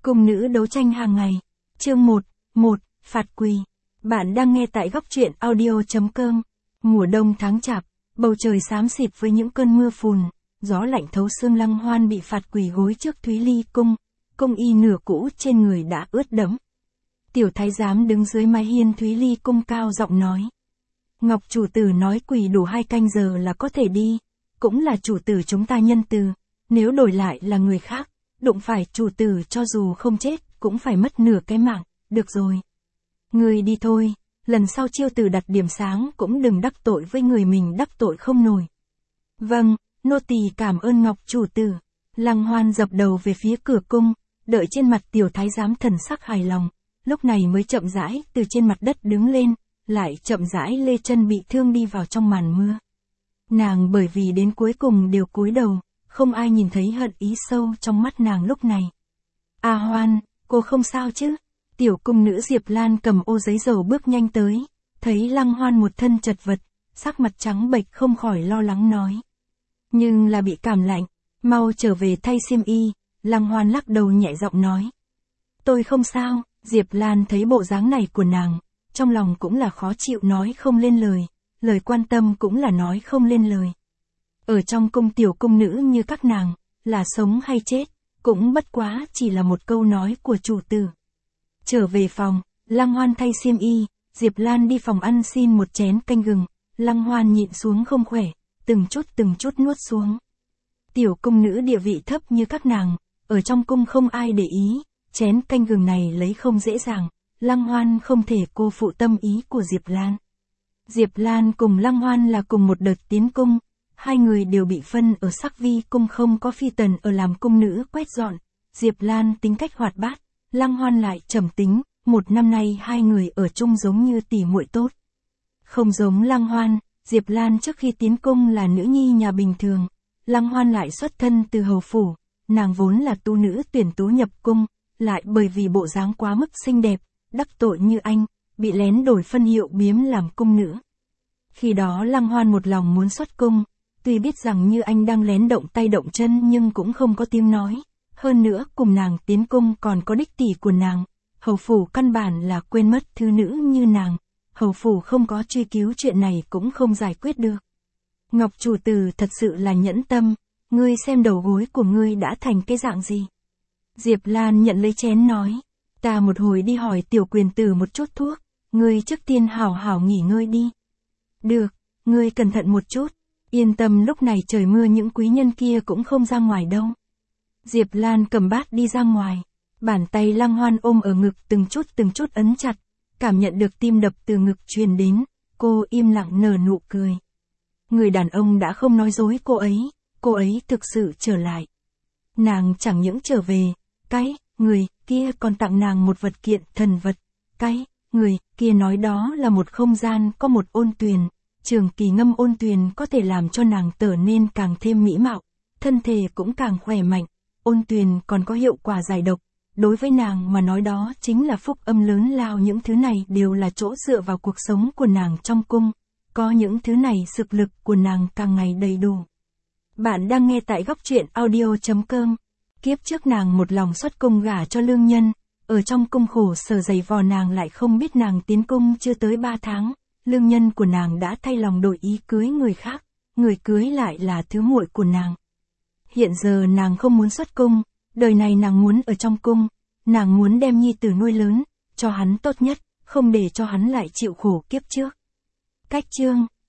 Cung nữ đấu tranh hàng ngày. Chương 1, Phạt quỳ. Bạn đang nghe tại góc truyện audio.com. Mùa đông tháng chạp, bầu trời xám xịt với những cơn mưa phùn, gió lạnh thấu xương. Lăng Hoan bị phạt quỳ gối trước Thúy Ly cung, cung y nửa cũ trên người đã ướt đẫm. Tiểu thái giám đứng dưới mái hiên Thúy Ly cung cao giọng nói. Ngọc chủ tử nói quỳ đủ 2 canh giờ là có thể đi, cũng là chủ tử chúng ta nhân từ, nếu đổi lại là người khác, đụng phải chủ tử cho dù không chết, cũng phải mất nửa cái mạng, được rồi. Người đi thôi, lần sau chiêu từ đặt điểm sáng cũng đừng đắc tội với người mình đắc tội không nổi. Vâng, nô tỳ cảm ơn Ngọc chủ tử. Lăng Hoan dập đầu về phía cửa cung, đợi trên mặt tiểu thái giám thần sắc hài lòng, lúc này mới chậm rãi từ trên mặt đất đứng lên, lại chậm rãi lê chân bị thương đi vào trong màn mưa. Nàng bởi vì đến cuối cùng đều cúi đầu, không ai nhìn thấy hận ý sâu trong mắt nàng lúc này. A Hoan, cô không sao chứ? Tiểu cung nữ Diệp Lan cầm ô giấy dầu bước nhanh tới, thấy Lăng Hoan một thân chật vật, sắc mặt trắng bệch không khỏi lo lắng nói. Nhưng là bị cảm lạnh, mau trở về thay xiêm y. Lăng Hoan lắc đầu nhẹ giọng nói. Tôi không sao. Diệp Lan thấy bộ dáng này của nàng, trong lòng cũng là khó chịu nói không lên lời, lời quan tâm cũng là nói không lên lời. Ở trong cung tiểu cung nữ như các nàng, là sống hay chết, cũng bất quá chỉ là một câu nói của chủ tử. Trở về phòng, Lăng Hoan thay xiêm y, Diệp Lan đi phòng ăn xin một chén canh gừng, Lăng Hoan nhịn xuống không khỏe, từng chút nuốt xuống. Tiểu cung nữ địa vị thấp như các nàng, ở trong cung không ai để ý, chén canh gừng này lấy không dễ dàng, Lăng Hoan không thể cô phụ tâm ý của Diệp Lan. Diệp Lan cùng Lăng Hoan là cùng một đợt tiến cung, hai người đều bị phân ở Sắc Vi cung, không có phi tần ở làm cung nữ quét dọn. Diệp Lan tính cách hoạt bát, Lăng Hoan lại trầm tính, 1 năm nay hai người ở chung giống như tỉ muội tốt. Không giống Lăng Hoan, Diệp Lan trước khi tiến cung là nữ nhi nhà bình thường, Lăng Hoan lại xuất thân từ hầu phủ, nàng vốn là tu nữ tuyển tú nhập cung, lại bởi vì bộ dáng quá mức xinh đẹp, đắc tội như anh, bị lén đổi phân hiệu biếm làm cung nữ. Khi đó Lăng Hoan một lòng muốn xuất cung, tuy biết rằng Như Anh đang lén động tay động chân nhưng cũng không có tiếng nói. Hơn nữa cùng nàng tiến cung còn có đích tỷ của nàng, hầu phủ căn bản là quên mất thứ nữ như nàng, hầu phủ không có truy cứu chuyện này cũng không giải quyết được. Ngọc chủ tử thật sự là nhẫn tâm, ngươi xem đầu gối của ngươi đã thành cái dạng gì. Diệp Lan nhận lấy chén nói, ta một hồi đi hỏi tiểu quyền tử một chút thuốc, ngươi trước tiên hảo hảo nghỉ ngơi đi. Được, ngươi cẩn thận một chút, yên tâm lúc này trời mưa những quý nhân kia cũng không ra ngoài đâu. Diệp Lan cầm bát đi ra ngoài, bàn tay Lăng Hoan ôm ở ngực từng chút ấn chặt, cảm nhận được tim đập từ ngực truyền đến, cô im lặng nở nụ cười. Người đàn ông đã không nói dối cô ấy thực sự trở lại. Nàng chẳng những trở về, cái người kia còn tặng nàng một vật kiện thần vật, cái người kia nói đó là một không gian có một ôn tuyền, trường kỳ ngâm ôn tuyền có thể làm cho nàng trở nên càng thêm mỹ mạo, thân thể cũng càng khỏe mạnh, ôn tuyền còn có hiệu quả giải độc, đối với nàng mà nói đó chính là phúc âm lớn lao. Những thứ này đều là chỗ dựa vào cuộc sống của nàng trong cung, có những thứ này sức lực của nàng càng ngày đầy đủ. Bạn đang nghe tại góc truyện audio.com. Kiếp trước nàng một lòng xuất cung gả cho lương nhân, ở trong cung khổ sở dày vò, nàng lại không biết nàng tiến cung chưa tới 3 tháng, lương nhân của nàng đã thay lòng đổi ý cưới người khác, người cưới lại là thứ muội của nàng. Hiện giờ nàng không muốn xuất cung, đời này nàng muốn ở trong cung, nàng muốn đem nhi tử nuôi lớn, cho hắn tốt nhất, không để cho hắn lại chịu khổ kiếp trước. Cách chương